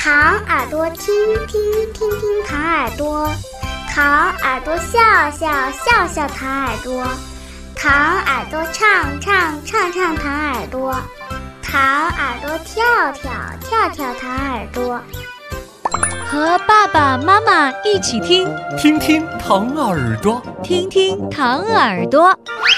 糖耳朵听听听听糖耳朵，糖耳朵笑笑笑笑糖耳朵，糖耳朵唱唱唱唱糖耳朵，糖耳朵跳跳跳跳糖耳朵。 和爸爸妈妈一起听， 听听糖耳朵， 听听糖耳朵。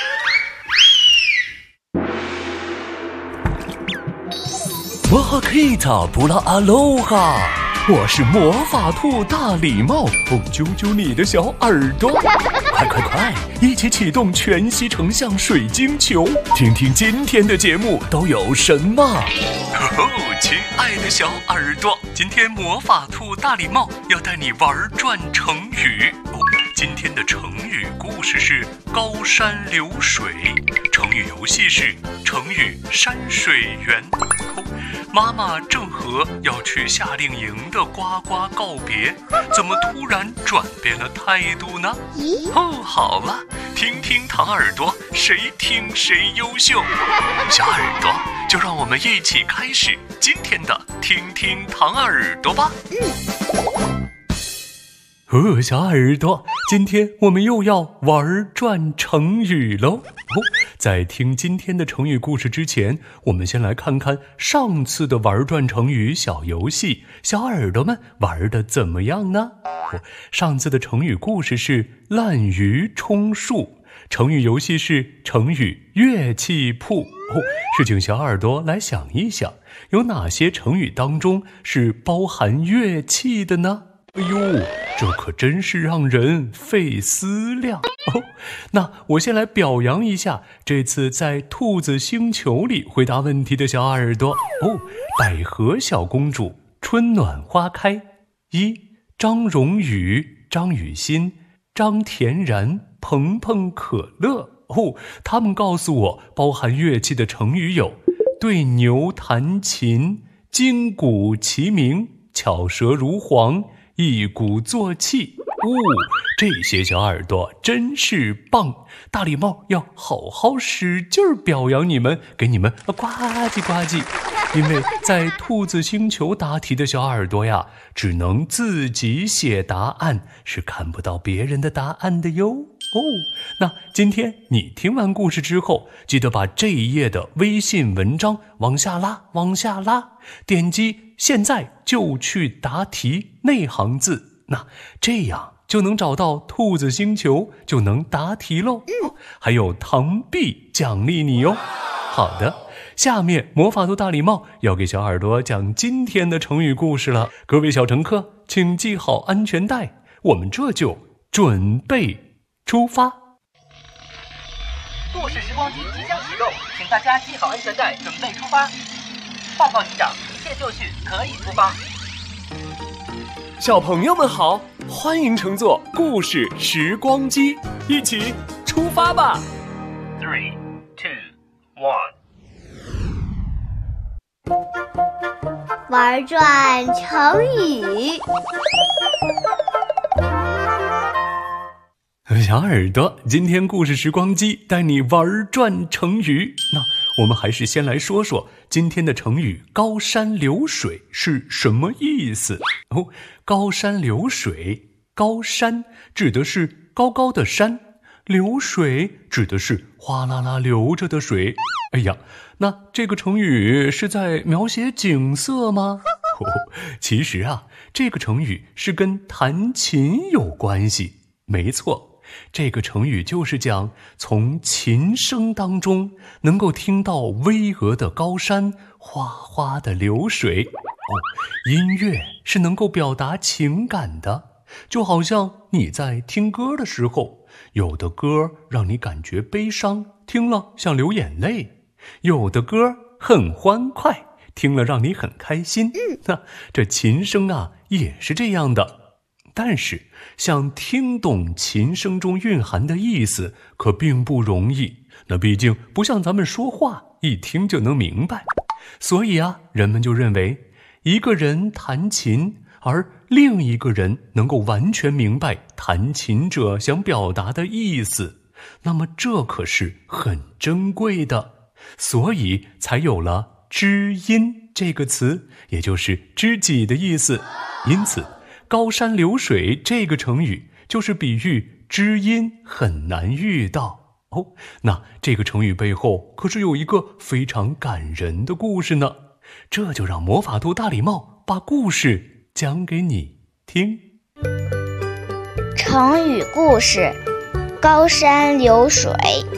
摩哈克塔布拉阿罗哈，我是魔法兔大礼帽，揪揪你的小耳朵，快快快，一起启动全息成像水晶球，听听今天的节目都有什么。亲爱的小耳朵，今天魔法兔大礼帽要带你玩转成语。今天的成语故事是高山流水，成语游戏是成语山水园。妈妈正和要去夏令营的呱呱告别，怎么突然转变了态度呢？好了，听听糖耳朵，谁听谁优秀。小耳朵，就让我们一起开始今天的听听糖耳朵吧。小耳朵，今天我们又要玩转成语喽。在听今天的成语故事之前，我们先来看看上次的玩转成语小游戏，小耳朵们玩得怎么样呢？上次的成语故事是滥竽充数，成语游戏是成语乐器铺。是请小耳朵来想一想，有哪些成语当中是包含乐器的呢？这可真是让人费思量。那我先来表扬一下这次在兔子星球里回答问题的小耳朵。百合小公主，春暖花开。张荣宇、张雨欣、张田然、鹏鹏可乐。他们告诉我包含乐器的成语有对牛弹琴、金鼓齐鸣、巧舌如簧、一鼓作气。这些小耳朵真是棒，大礼帽要好好使劲表扬你们，给你们呱唧呱唧。因为在兔子星球答题的小耳朵呀，只能自己写答案，是看不到别人的答案的哟。那今天你听完故事之后，记得把这一页的微信文章往下拉，点击现在就去答题那行字，那这样就能找到兔子星球，就能答题喽。还有糖币奖励你哟。好的，下面魔法兔大礼帽要给小耳朵讲今天的成语故事了。各位小乘客，请系好安全带，我们这就准备出发。 故事时光机即将启动，请大家系好安全带，准备出发。报告机长，一切就绪，可以出发。 小朋友们好，欢迎乘坐故事时光机，一起出发吧。 3、2、1。 玩转成语。 小耳朵，今天故事时光机带你玩转成语。那我们还是先来说说今天的成语高山流水是什么意思。高山流水，高山指的是高高的山，流水指的是哗啦啦流着的水。那这个成语是在描写景色吗？其实啊，这个成语是跟弹琴有关系。没错，这个成语就是讲从琴声当中能够听到巍峨的高山，哗哗的流水。音乐是能够表达情感的，就好像你在听歌的时候，有的歌让你感觉悲伤，听了像流眼泪；有的歌很欢快，听了让你很开心。这琴声啊也是这样的。但是想听懂琴声中蕴含的意思可并不容易，那毕竟不像咱们说话，一听就能明白。所以啊，人们就认为一个人弹琴，而另一个人能够完全明白弹琴者想表达的意思，那么这可是很珍贵的，所以才有了知音。 这个词，也就是知己的意思。因此，高山流水这个成语就是比喻知音很难遇到。那这个成语背后可是有一个非常感人的故事呢。这就让魔法兔大礼帽把故事讲给你听。 成语故事：高山流水。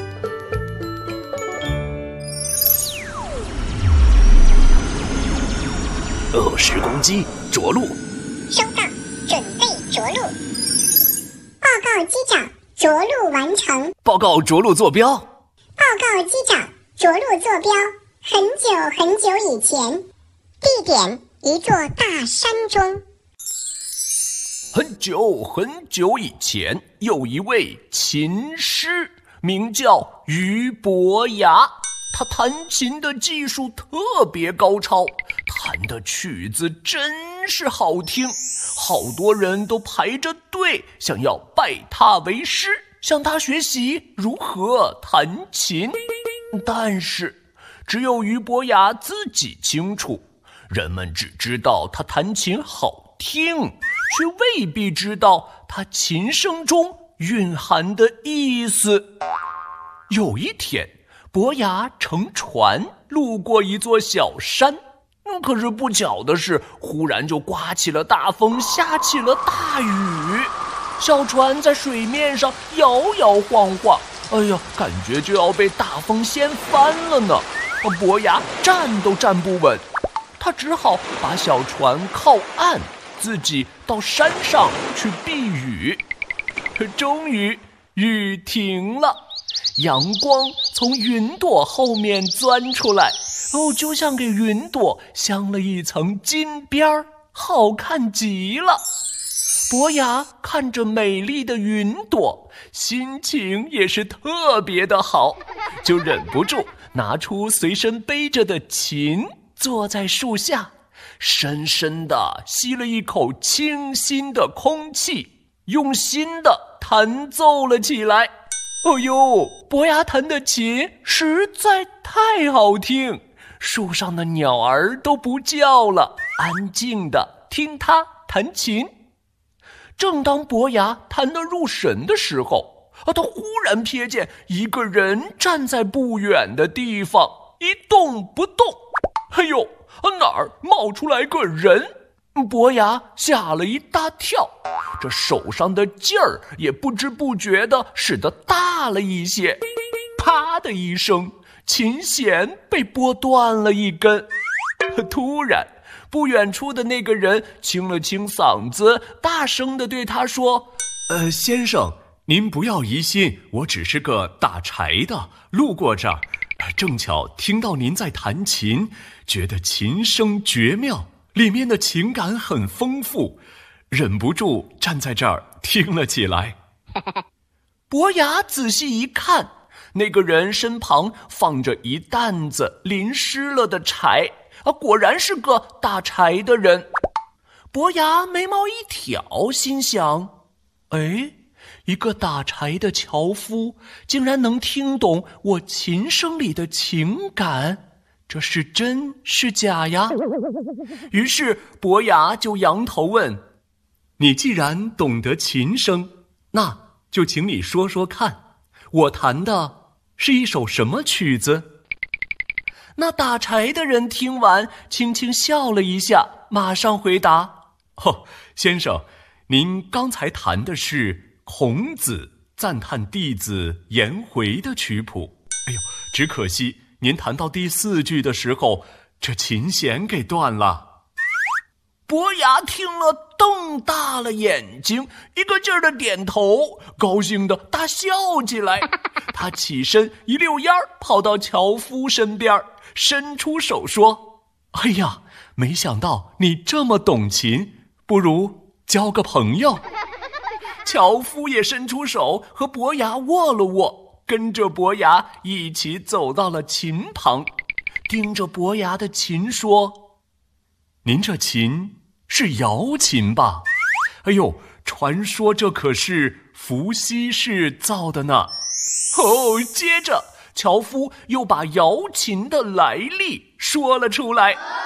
时光机着陆。 收到，准备着陆。报告机长，着陆完成。 报告着陆坐标。 报告机长，着陆坐标很久很久以前，地点一座大山中。 很久很久以前，有一位琴师，名叫俞伯牙。他弹琴的技术特别高超，弹的曲子真是好听，好多人都排着队想要拜他为师，向他学习如何弹琴。但是只有俞伯牙自己清楚，人们只知道他弹琴好听，却未必知道他琴声中蕴含的意思。有一天，伯牙乘船路过一座小山，可是不巧的是，忽然就刮起了大风，下起了大雨，小船在水面上摇摇晃晃，感觉就要被大风掀翻了呢。伯牙站都站不稳，他只好把小船靠岸，自己到山上去避雨。终于雨停了，阳光从云朵后面钻出来，就像给云朵镶了一层金边儿，好看极了。伯牙看着美丽的云朵，心情也是特别的好，就忍不住拿出随身背着的琴，坐在树下，深深地吸了一口清新的空气，用心地弹奏了起来。伯牙弹的琴实在太好听，树上的鸟儿都不叫了，安静地听他弹琴。正当伯牙弹得入神的时候，他忽然瞥见一个人站在不远的地方，一动不动。哪儿冒出来个人？伯牙吓了一大跳，这手上的劲儿也不知不觉地使得大了一些。啪的一声，琴弦被拨断了一根。突然，不远处的那个人清了清嗓子，大声地对他说： 先生，您不要疑心，我只是个打柴的，路过这儿，正巧听到您在弹琴，觉得琴声绝妙，里面的情感很丰富，忍不住站在这儿听了起来。 伯牙仔细一看，那个人身旁放着一担子淋湿了的柴，果然是个打柴的人。伯牙眉毛一挑，心想：一个打柴的樵夫竟然能听懂我琴声里的情感，这是真是假呀？于是伯牙就扬头问： 你既然懂得琴声，那就请你说说看，我弹的是一首什么曲子？ 那打柴的人听完，轻轻笑了一下，马上回答： 先生，您刚才弹的是孔子赞叹弟子颜回的曲谱。只可惜您弹到第4句的时候，这琴弦给断了。 伯牙听了，瞪大了眼睛，一个劲儿的点头，高兴的大笑起来。他起身一溜烟儿跑到樵夫身边，伸出手说： 没想到你这么懂琴，不如交个朋友。 樵夫也伸出手和伯牙握了握，跟着伯牙一起走到了琴旁，盯着伯牙的琴说： 您这琴是瑶琴吧？传说这可是伏羲氏造的呢。 接着樵夫又把瑶琴的来历说了出来。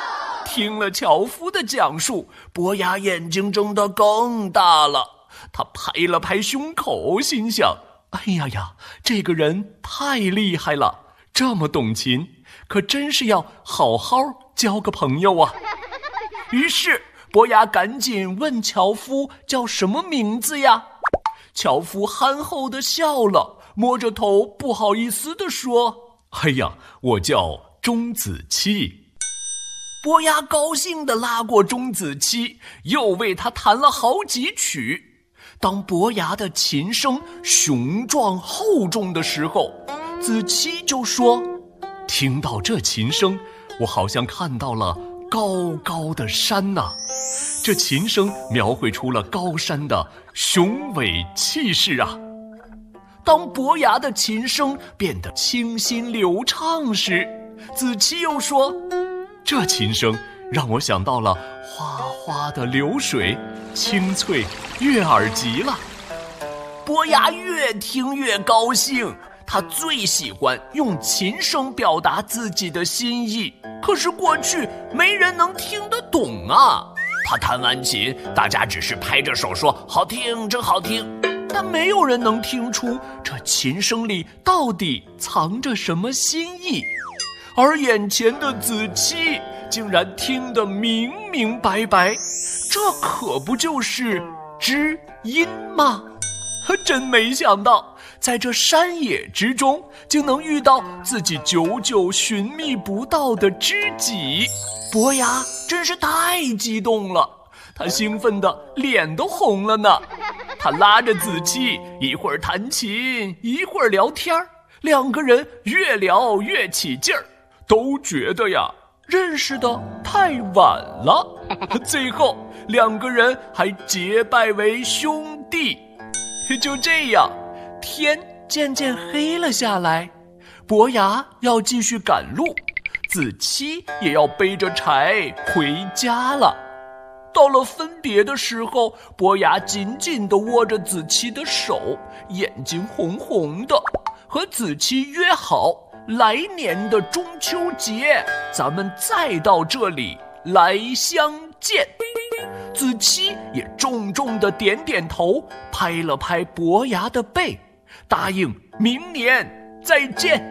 听了樵夫的讲述，伯牙眼睛睁得更大了。他拍了拍胸口，心想：哎呀呀，这个人太厉害了，这么懂琴，可真是要好好交个朋友啊。于是伯牙赶紧问樵夫叫什么名字呀？樵夫憨厚地笑了，摸着头不好意思地说：哎呀，我叫钟子期。伯牙高兴地拉过钟子期，又为他弹了好几曲。当伯牙的琴声雄壮厚重的时候，子期就说：听到这琴声，我好像看到了高高的山呐。这琴声描绘出了高山的雄伟气势啊。当伯牙的琴声变得清新流畅时，子期又说：这琴声让我想到了哗哗的流水，清脆悦耳极了。伯牙越听越高兴，他最喜欢用琴声表达自己的心意，可是过去没人能听得懂啊。他弹完琴，大家只是拍着手说好听，真好听，但没有人能听出这琴声里到底藏着什么心意。而眼前的子期竟然听得明明白白，这可不就是知音吗？真没想到，在这山野之中，竟能遇到自己久久寻觅不到的知己。伯牙真是太激动了，他兴奋的脸都红了呢。他拉着子期，一会儿弹琴，一会儿聊天，两个人越聊越起劲儿，都觉得呀，认识的太晚了。最后，两个人还结拜为兄弟。就这样，天渐渐黑了下来，伯牙要继续赶路，子期也要背着柴回家了。到了分别的时候，伯牙紧紧地握着子期的手，眼睛红红的，和子期约好，来年的中秋节，咱们再到这里来相见。子期也重重地点点头，拍了拍伯牙的背，答应明年再见。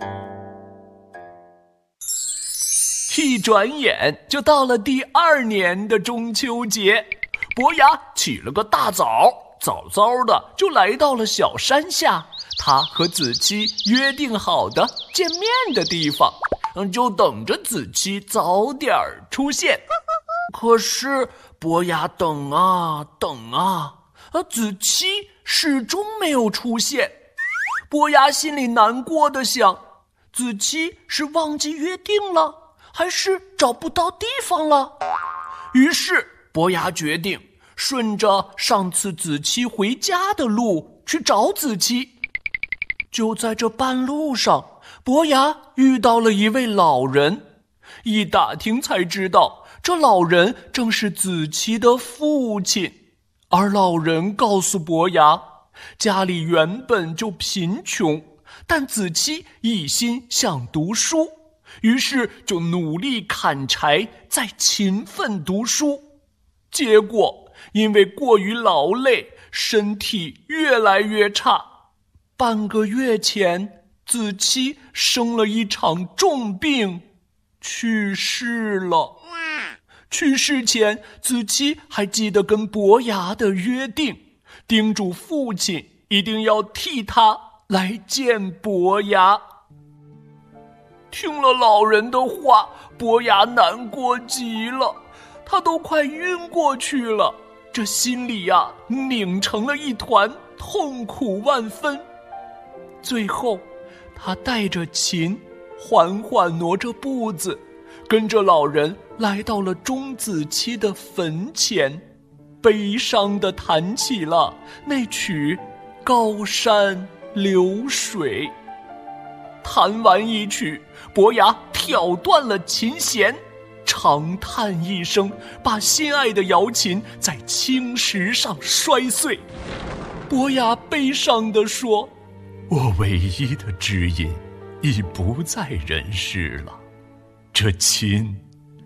一转眼就到了第2年的中秋节，伯牙起了个大早，早早的就来到了小山下，他和子期约定好的见面的地方，就等着子期早点出现。可是伯牙等啊等啊，子期始终没有出现。伯牙心里难过的想，子期是忘记约定了，还是找不到地方了？于是伯牙决定顺着上次子期回家的路去找子期。就在这半路上，伯牙遇到了一位老人，一打听才知道，这老人正是子期的父亲。而老人告诉伯牙，家里原本就贫穷，但子期一心想读书，于是就努力砍柴，再勤奋读书。结果因为过于劳累，身体越来越差。半个月前，子期生了一场重病，去世了。去世前，子期还记得跟伯牙的约定，叮嘱父亲一定要替他来见伯牙。听了老人的话，伯牙难过极了，他都快晕过去了。这心里呀，拧成了一团，痛苦万分。最后，他带着琴，缓缓挪着步子，跟着老人来到了钟子期的坟前，悲伤地弹起了那曲《高山流水》。弹完一曲，伯牙挑断了琴弦，长叹一声，把心爱的瑶琴在青石上摔碎。伯牙悲伤地说：我唯一的知音已不在人世了，这琴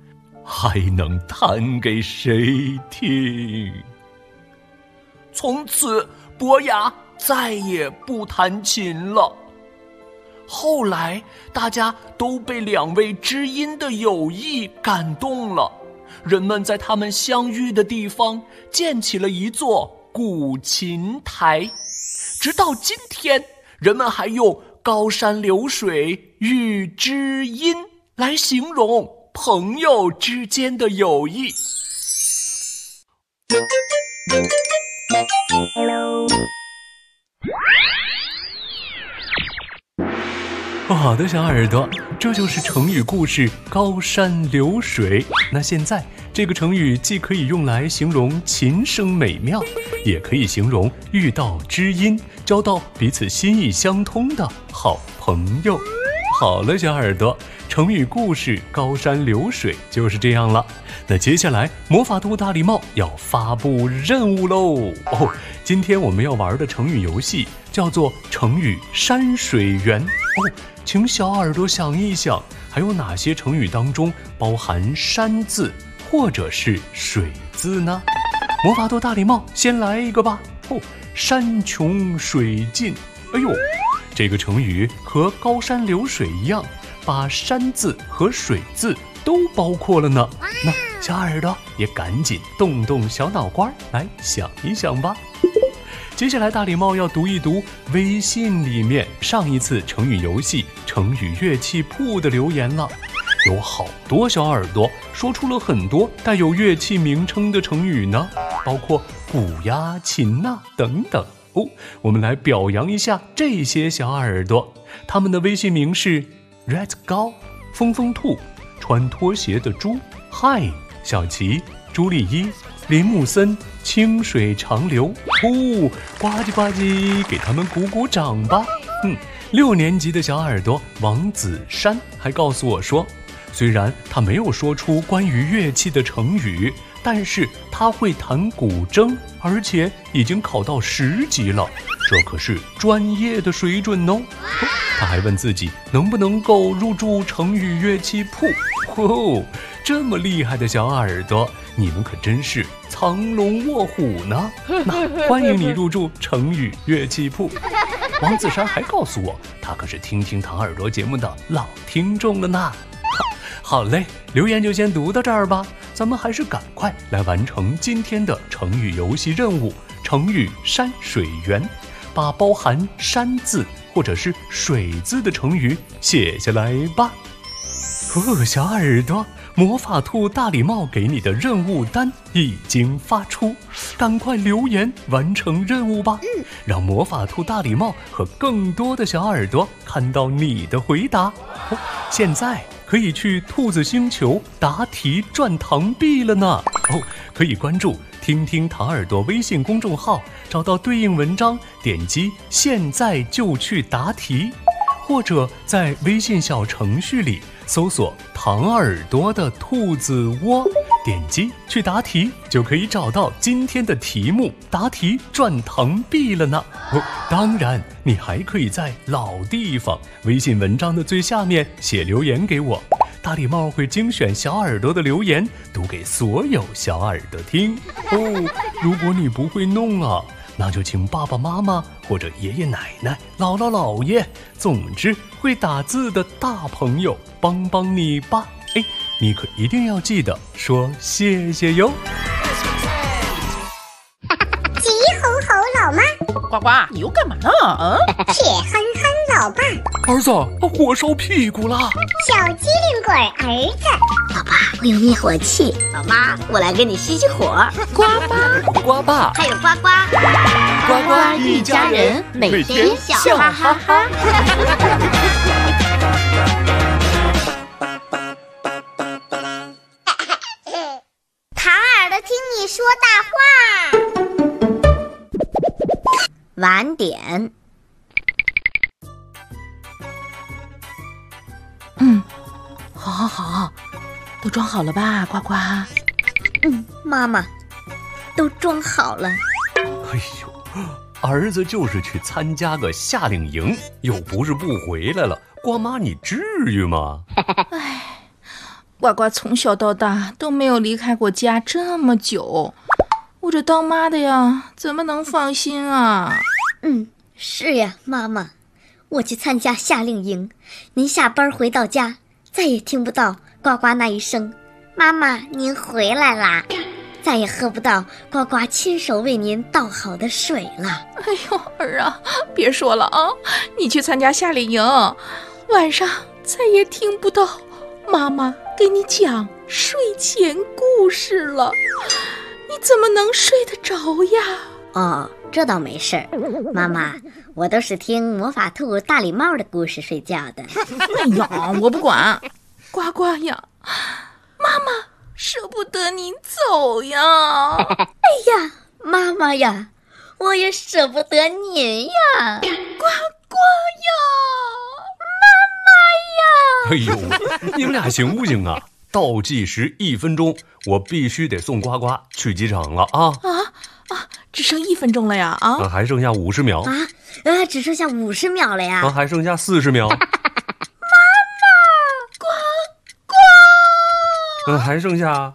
还能弹给谁听？从此，伯牙再也不弹琴了。后来，大家都被两位知音的友谊感动了，人们在他们相遇的地方建起了一座古琴台。直到今天，人们还用高山流水遇知音来形容朋友之间的友谊。 好的，小耳朵，这就是成语故事高山流水。那现在这个成语既可以用来形容琴声美妙，也可以形容遇到知音，交到彼此心意相通的好朋友。好了，小耳朵，成语故事高山流水就是这样了。那接下来魔法兔大礼帽要发布任务喽！今天我们要玩的成语游戏叫做成语山水圆。请小耳朵想一想，还有哪些成语当中包含山字或者是水字呢？魔法兔大礼帽先来一个吧。山穷水尽。这个成语和高山流水一样，把山字和水字都包括了呢。那小耳朵也赶紧动动小脑瓜来想一想吧。接下来大礼帽要读一读微信里面上一次成语游戏成语乐器铺的留言了。有好多小耳朵说出了很多带有乐器名称的成语呢，包括鼓呀、琴呐等等。我们来表扬一下这些小耳朵，他们的微信名是 Red 高、疯疯兔、穿拖鞋的猪、嗨、小琪、朱丽一、林木森、清水长流。呱唧呱唧，给他们鼓鼓掌吧。6年级的小耳朵王子山还告诉我说，虽然他没有说出关于乐器的成语，但是他会弹古筝，而且已经考到10级了，这可是专业的水准哦。他还问自己能不能够入驻成语乐器铺。这么厉害的小耳朵，你们可真是藏龙卧虎呢。那欢迎你入驻成语乐器铺。王子山还告诉我，他可是听听糖耳朵节目的老听众了呢。好嘞，留言就先读到这儿吧，咱们还是赶快来完成今天的成语游戏任务，成语山水圆，把包含山字或者是水字的成语写下来吧。小耳朵，魔法兔大礼帽给你的任务单已经发出，赶快留言完成任务吧，让魔法兔大礼帽和更多的小耳朵看到你的回答。现在可以去兔子星球答题赚糖币了呢。可以关注听听糖耳朵微信公众号，找到对应文章，点击现在就去答题，或者在微信小程序里搜索糖耳朵的兔子窝，点击去答题，就可以找到今天的题目，答题赚糖币了呢。当然你还可以在老地方微信文章的最下面写留言给我，大礼帽会精选小耳朵的留言读给所有小耳朵听。如果你不会弄啊，那就请爸爸妈妈或者爷爷奶奶、姥姥姥爷，总之会打字的大朋友帮帮你吧。你可一定要记得说谢谢哟。 急吼吼老妈， 呱呱，你又干嘛呢？ 铁憨憨老爸， 儿子，火烧屁股啦！ 小机灵鬼儿子， 老爸，我有灭火器。老妈，我来给你熄熄火。 呱妈， 呱爸， 还有呱呱， 呱呱一家人，每天笑哈哈哈。 糖耳朵听你说大话。 晚点。 好，都装好了吧，呱呱？ 妈妈，都装好了。 儿子就是去参加个夏令营，又不是不回来了，瓜妈你至于吗？ 呱呱从小到大都没有离开过家这么久，我这当妈的呀，怎么能放心啊？ 是呀，妈妈，我去参加夏令营，您下班回到家，再也听不到呱呱那一声“妈妈，您回来啦”，再也喝不到呱呱亲手为您倒好的水了。 哎呦，儿啊，别说了啊！你去参加夏令营，晚上再也听不到妈妈给你讲睡前故事了，你怎么能睡得着呀？ 哦，这倒没事儿，妈妈，我都是听魔法兔大礼帽的故事睡觉的。 哎呀，我不管，呱呱呀，妈妈舍不得你走呀。 哎呀，妈妈呀，我也舍不得您呀。 呱呱呀， 哎呦，你们俩行不行啊？倒计时1分钟，我必须得送呱呱去机场了啊！ 只剩1分钟了呀！ 还剩下50秒只剩下50秒了呀！ 还剩下40秒。妈妈，呱呱！还剩下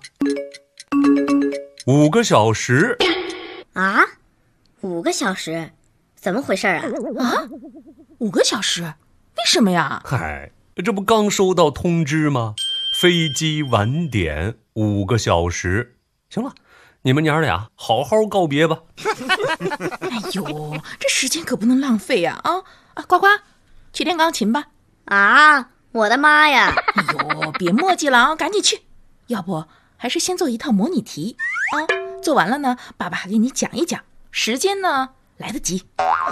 5个小时。 啊？5个小时？怎么回事啊 ？5个小时？为什么呀？ 嗨，这不刚收到通知吗？飞机晚点5个小时。行了，你们娘俩好好告别吧。 哎呦，这时间可不能浪费呀！呱呱，去练钢琴吧。 我的妈呀！ 哎呦，别墨迹了啊，赶紧去。要不还是先做一套模拟题啊？做完了呢，爸爸还给你讲一讲。时间呢，来得及。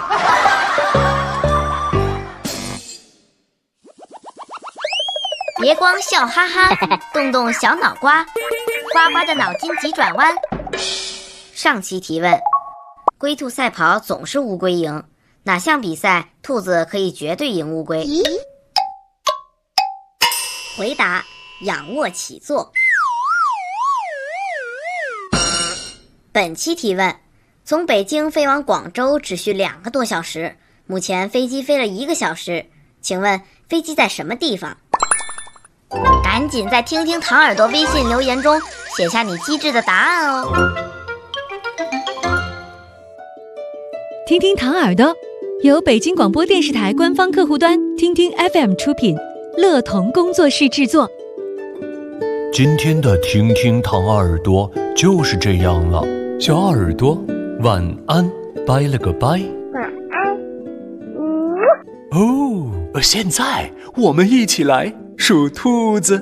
别光笑哈哈，动动小脑瓜，呱呱的脑筋急转弯。上期提问：龟兔赛跑总是乌龟赢，哪项比赛兔子可以绝对赢乌龟？回答：仰卧起坐。本期提问：从北京飞往广州只需2个多小时，目前飞机飞了1个小时，请问飞机在什么地方？赶紧在听听糖耳朵微信留言中写下你机智的答案哦。 听听糖耳朵由北京广播电视台官方客户端听听 FM 出品，乐童工作室制作。 今天的听听糖耳朵就是这样了，小耳朵晚安，拜了个拜。 晚安。 现在我们一起来数兔子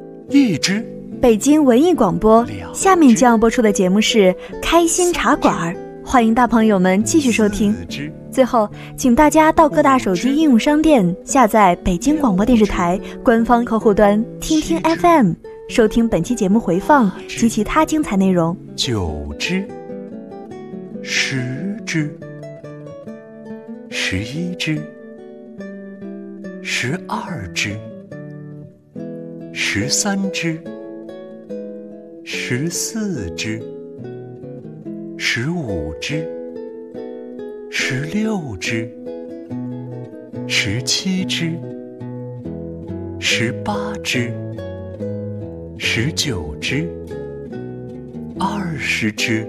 ：1只。 北京文艺广播，下面将要播出的节目是开心茶馆，欢迎大朋友们继续收听。最后，请大家到各大手机应用商店下载北京广播电视台官方客户端听听 FM， 收听本期节目回放及其他精彩内容。 9只。10只。11只。12只。13只。14只。15只。16只。17只。18只。19只。20只。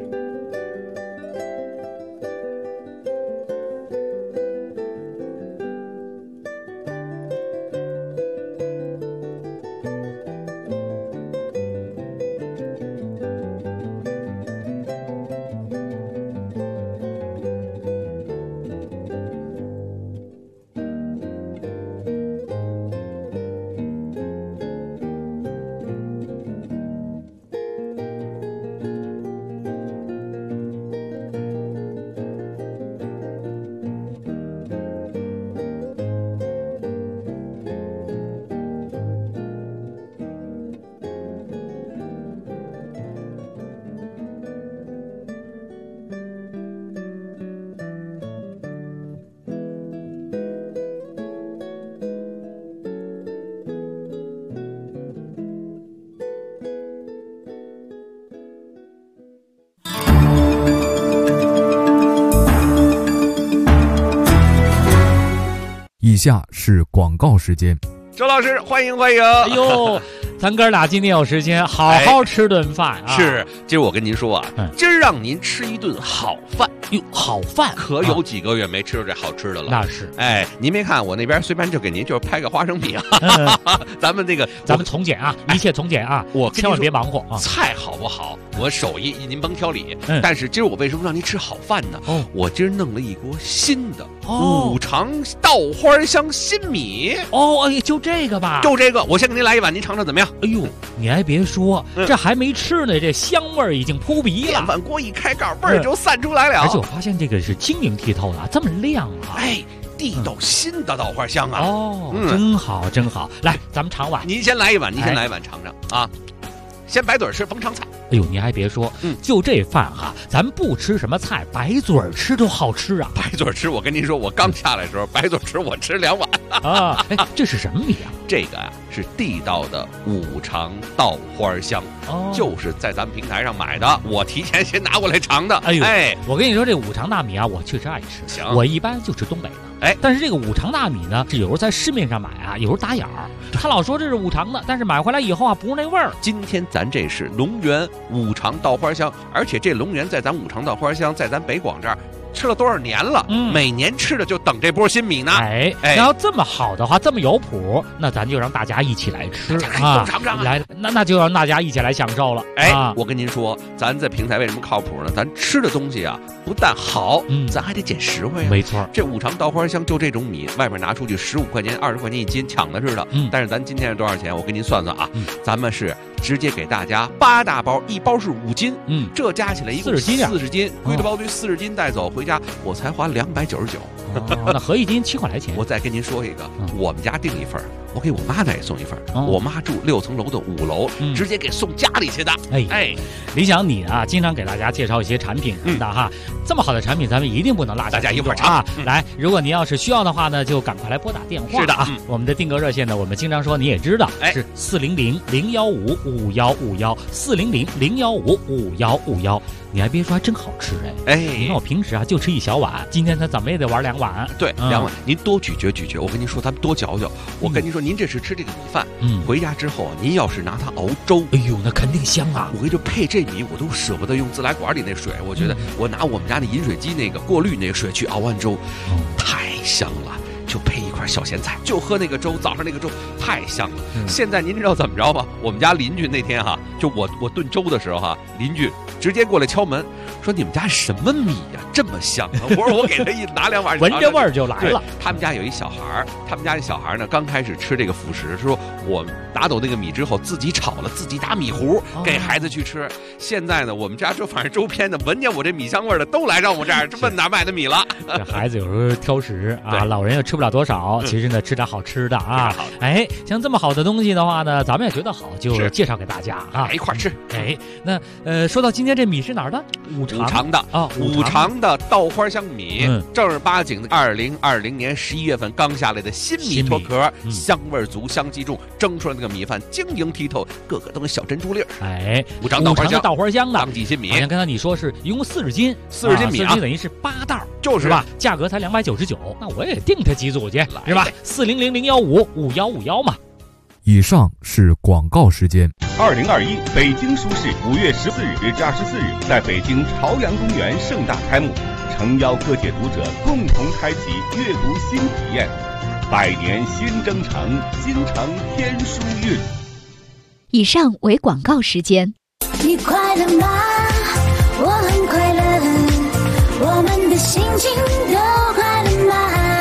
以下是广告时间。 周老师，欢迎欢迎！ 哎呦， 咱哥俩今天有时间好好吃顿饭啊！ 是，今儿我跟您说啊，今儿让您吃一顿好饭。 哟，好饭可有几个月没吃到这好吃的了。 那是， 哎，您别看我那边随便就给您就拍个花生米啊，咱们从简啊，一切从简啊， 我千万别忙活啊。 菜好不好，我手艺您甭挑理。但是今儿我为什么让您吃好饭呢？我今儿弄了一锅新的五常稻花香新米。 哎，就这个吧， 就这个，我先给您来一碗，您尝尝怎么样？ 哎呦，你还别说，这还没吃呢，这香味儿已经扑鼻了。 电饭锅一开盖，味儿就散出来了。 而且我发现这个是晶莹剔透的，这么亮啊！ 哎，地道新的稻花香啊！ 真好真好。来，咱们尝碗。 您先来一碗，尝尝啊。先白嘴吃，甭尝菜。 哎呦，你还别说，就这饭哈，咱不吃什么菜，白嘴吃都好吃啊！ 白嘴吃，我跟您说，我刚下来的时候，白嘴吃我吃2碗啊！哎，这是什么米啊？ 这个啊是地道的五常稻花香，就是在咱们平台上买的，我提前先拿过来尝的。 哎，我跟你说，这五常大米啊，我确实爱吃。 行， 我一般就吃东北的。哎，但是这个五常大米呢，是有时候在市面上买啊，有时候打眼儿。他老说这是五常的，但是买回来以后啊，不是那味儿。 今天咱这是龙源五常稻花香，而且这龙源在咱五常稻花香，在咱北广这儿吃了多少年了？每年吃的就等这波新米呢。 哎，然后这么好的话，这么有谱，那咱就让大家一起来吃啊！尝尝来，那就让大家一起来享受了。 哎，我跟您说，咱在平台为什么靠谱呢？咱吃的东西啊，不但好，咱还得捡实惠啊。 没错， 这五常稻花香就这种米，外面拿出去15块钱、20块钱一斤，抢的似的。但是咱今天是多少钱？我给您算算啊，咱们是直接给大家8大包，一包是5斤，这加起来一共40斤，归了包堆40斤带走回家，我才花299。 那合一斤7块来钱。 我再跟您说一个，我们家订一份，我给我妈那也送一份。我妈住6层楼的5楼，直接给送家里去的。 哎，李想你啊，经常给大家介绍一些产品什么的哈，这么好的产品，咱们一定不能落下， 大家一块尝啊！来，如果您要是需要的话呢，就赶快来拨打电话。 是的啊，我们的订购热线呢，我们经常说你也知道，是400-015-5151，400-015-5151。你还别说，还真好吃哎！你看我平时啊就吃1小碗，今天咱怎么也得玩2碗。 对，2碗，您多咀嚼咀嚼。我跟您说，咱们多嚼嚼。我跟您说，您这是吃这个米饭，回家之后啊，您要是拿它熬粥， 哎呦，那肯定香啊！ 我跟你说，配这米我都舍不得用自来管里那水，我觉得我拿我们家那饮水机那个过滤那个水去熬完粥，太香了。就配一块小咸菜，就喝那个粥，早上那个粥太香了。现在您知道怎么着吗？我们家邻居那天哈，就我炖粥的时候哈，邻居直接过来敲门，说你们家什么米呀，这么香啊？我说我给他一拿2碗， 闻着味儿就来了。 他们家有一小孩，他们家那小孩呢，刚开始吃这个辅食，说我拿走那个米之后，自己炒了，自己打米糊给孩子去吃。现在呢，我们家就反正周边的闻见我这米香味的都来让我这儿问哪买的米了。 这孩子有时候挑食啊，老人又吃不了多少，其实呢吃点好吃的啊。哎，像这么好的东西的话呢，咱们也觉得好，就介绍给大家啊， 一块吃。 哎，那说到今天这米是哪儿的？五常的啊，五常的稻花香米，正儿八经的2020年11月份刚下来的新米脱壳，香味足，香气重，蒸出来那个米饭晶莹剔透，个个都跟小珍珠粒儿。 哎， 五常稻花香的当季新米， 好像刚才你说是一共40斤 ，40斤米啊， 等于是8袋， 就是吧？价格才299，那我也订他几组去，是吧？400-015-5151嘛。 以上是广告时间。 2021北京书市5月14日至14日在北京朝阳公园盛大开幕，诚邀各界读者共同开启阅读新体验。100年新征程，新城添书运。 以上为广告时间。 你快乐吗？我很快乐，我们的心情都快乐吗？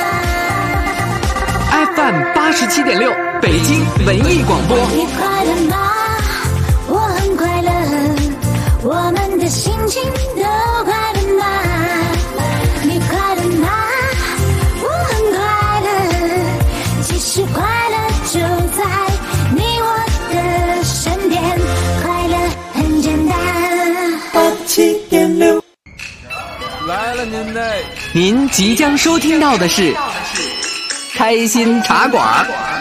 FM 87.6北京文艺广播。 你快乐吗？我很快乐，我们的心情都快乐吗？你快乐吗？我很快乐，其实快乐就在你我的身边，快乐很简单。87.6 来了您即将收听到的是开心茶馆。